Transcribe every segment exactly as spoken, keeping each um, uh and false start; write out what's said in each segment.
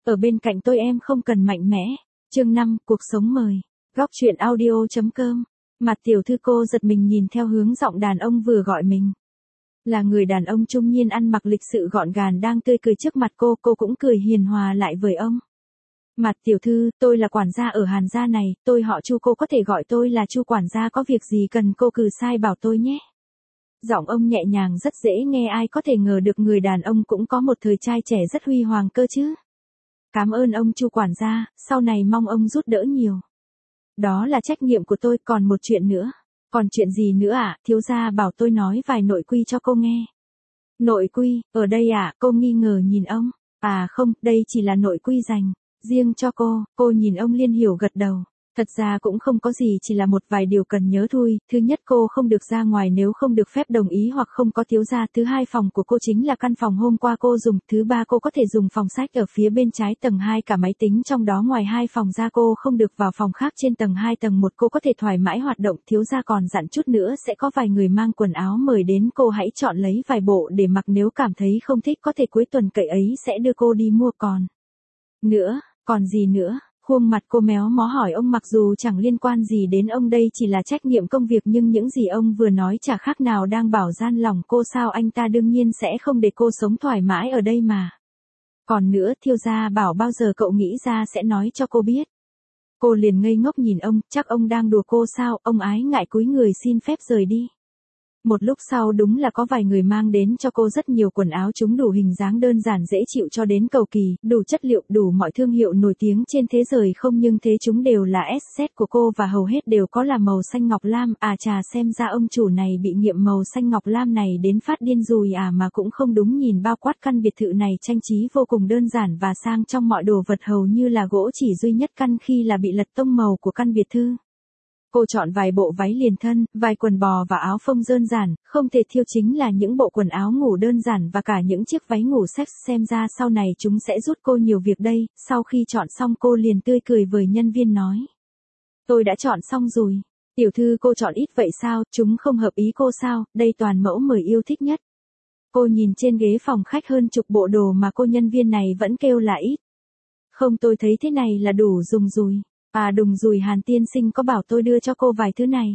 Ở bên cạnh tôi em không cần mạnh mẽ. Chương năm, cuộc sống mời. Góc truyện audio.com. Mặt tiểu thư cô giật mình nhìn theo hướng giọng đàn ông vừa gọi mình. Là người đàn ông trung niên ăn mặc lịch sự gọn gàng đang tươi cười trước mặt cô, cô cũng cười hiền hòa lại với ông. Mặt tiểu thư, tôi là quản gia ở Hàn gia này, tôi họ Chu, cô có thể gọi tôi là Chu quản gia, có việc gì cần cô cứ sai bảo tôi nhé. Giọng ông nhẹ nhàng rất dễ nghe, ai có thể ngờ được người đàn ông cũng có một thời trai trẻ rất huy hoàng cơ chứ. Cảm ơn ông Chu quản gia, sau này mong ông giúp đỡ nhiều. Đó là trách nhiệm của tôi, còn một chuyện nữa. Còn chuyện gì nữa ạ? À? Thiếu gia bảo tôi nói vài nội quy cho cô nghe. Nội quy, ở đây à? Cô nghi ngờ nhìn ông. À không, đây chỉ là nội quy dành riêng cho cô. Cô nhìn ông Liên hiểu gật đầu. Thật ra cũng không có gì, chỉ là một vài điều cần nhớ thôi. Thứ nhất, cô không được ra ngoài nếu không được phép đồng ý hoặc không có thiếu gia. Thứ hai, phòng của cô chính là căn phòng hôm qua cô dùng. Thứ ba, cô có thể dùng phòng sách ở phía bên trái tầng hai, cả máy tính trong đó. Ngoài hai phòng ra, cô không được vào phòng khác trên tầng hai. Tầng một cô có thể thoải mái hoạt động. Thiếu gia còn dặn chút nữa sẽ có vài người mang quần áo mời đến, cô hãy chọn lấy vài bộ để mặc, nếu cảm thấy không thích có thể cuối tuần cậy ấy sẽ đưa cô đi mua. Còn nữa, còn gì nữa? Khuôn mặt cô méo mó hỏi ông, mặc dù chẳng liên quan gì đến ông, đây chỉ là trách nhiệm công việc, nhưng những gì ông vừa nói chả khác nào đang bảo gian lòng cô sao. Anh ta đương nhiên sẽ không để cô sống thoải mái ở đây mà. Còn nữa, thiếu gia bảo bao giờ cậu nghĩ ra sẽ nói cho cô biết. Cô liền ngây ngốc nhìn ông, chắc ông đang đùa cô sao. Ông ái ngại cúi người xin phép rời đi. Một lúc sau đúng là có vài người mang đến cho cô rất nhiều quần áo, chúng đủ hình dáng đơn giản dễ chịu cho đến cầu kỳ, đủ chất liệu, đủ mọi thương hiệu nổi tiếng trên thế giới không, nhưng thế chúng đều là ét set của cô và hầu hết đều có là màu xanh ngọc lam. À chà, xem ra ông chủ này bị nghiện màu xanh ngọc lam này đến phát điên rồi à. Mà cũng không đúng, nhìn bao quát căn biệt thự này trang trí vô cùng đơn giản và sang trong, mọi đồ vật hầu như là gỗ, chỉ duy nhất căn khi là bị lật tông màu của căn biệt thự. Cô chọn vài bộ váy liền thân, vài quần bò và áo phông đơn giản, không thể thiếu chính là những bộ quần áo ngủ đơn giản và cả những chiếc váy ngủ sex, xem ra sau này chúng sẽ giúp cô nhiều việc đây. Sau khi chọn xong cô liền tươi cười với nhân viên nói. Tôi đã chọn xong rồi. Tiểu thư, cô chọn ít vậy sao, chúng không hợp ý cô sao, đây toàn mẫu mời yêu thích nhất. Cô nhìn trên ghế phòng khách hơn chục bộ đồ mà cô nhân viên này vẫn kêu là ít. Không, tôi thấy thế này là đủ dùng rồi. À đùng rồi, Hàn tiên sinh có bảo tôi đưa cho cô vài thứ này.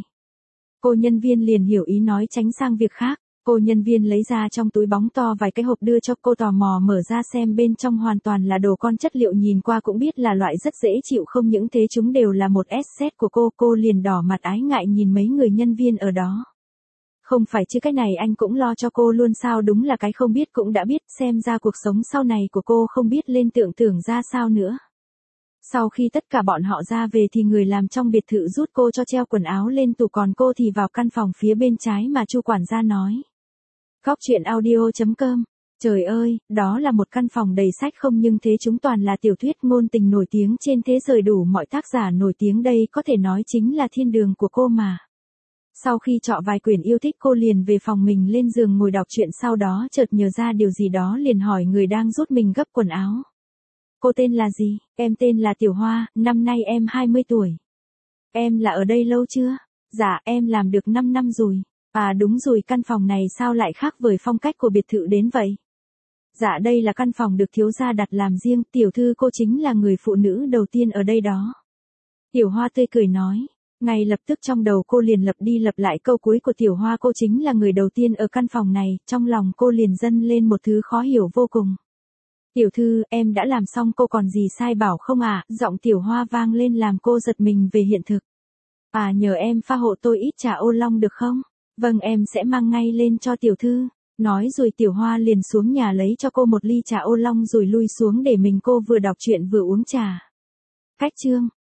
Cô nhân viên liền hiểu ý nói tránh sang việc khác. Cô nhân viên lấy ra trong túi bóng to vài cái hộp đưa cho cô, tò mò mở ra xem, bên trong hoàn toàn là đồ con, chất liệu nhìn qua cũng biết là loại rất dễ chịu, không những thế chúng đều là một ét set của cô. Cô liền đỏ mặt ái ngại nhìn mấy người nhân viên ở đó. Không phải chứ, cái này anh cũng lo cho cô luôn sao? Đúng là cái không biết cũng đã biết, xem ra cuộc sống sau này của cô không biết lên tưởng tưởng ra sao nữa. Sau khi tất cả bọn họ ra về thì người làm trong biệt thự rút cô cho treo quần áo lên tủ, còn cô thì vào căn phòng phía bên trái mà Chu quản gia nói. Góc truyện audio.com. Trời ơi, đó là một căn phòng đầy sách không, nhưng thế chúng toàn là tiểu thuyết ngôn tình nổi tiếng trên thế giới, đủ mọi tác giả nổi tiếng, đây có thể nói chính là thiên đường của cô mà. Sau khi chọn vài quyển yêu thích, cô liền về phòng mình lên giường ngồi đọc truyện, sau đó chợt nhớ ra điều gì đó liền hỏi người đang giúp mình gấp quần áo. Cô tên là gì? Em tên là Tiểu Hoa, năm nay em hai mươi tuổi. Em là ở đây lâu chưa? Dạ, em làm được năm năm rồi. À đúng rồi, căn phòng này sao lại khác với phong cách của biệt thự đến vậy? Dạ, đây là căn phòng được thiếu gia đặt làm riêng, tiểu thư cô chính là người phụ nữ đầu tiên ở đây đó. Tiểu Hoa tươi cười nói. Ngay lập tức trong đầu cô liền lặp đi lặp lại câu cuối của Tiểu Hoa, cô chính là người đầu tiên ở căn phòng này, trong lòng cô liền dâng lên một thứ khó hiểu vô cùng. Tiểu thư, em đã làm xong, cô còn gì sai bảo không ạ? À? Giọng Tiểu Hoa vang lên làm cô giật mình về hiện thực. À, nhờ em pha hộ tôi ít trà ô long được không? Vâng, em sẽ mang ngay lên cho tiểu thư. Nói rồi Tiểu Hoa liền xuống nhà lấy cho cô một ly trà ô long rồi lui xuống để mình cô vừa đọc truyện vừa uống trà. Cách chương.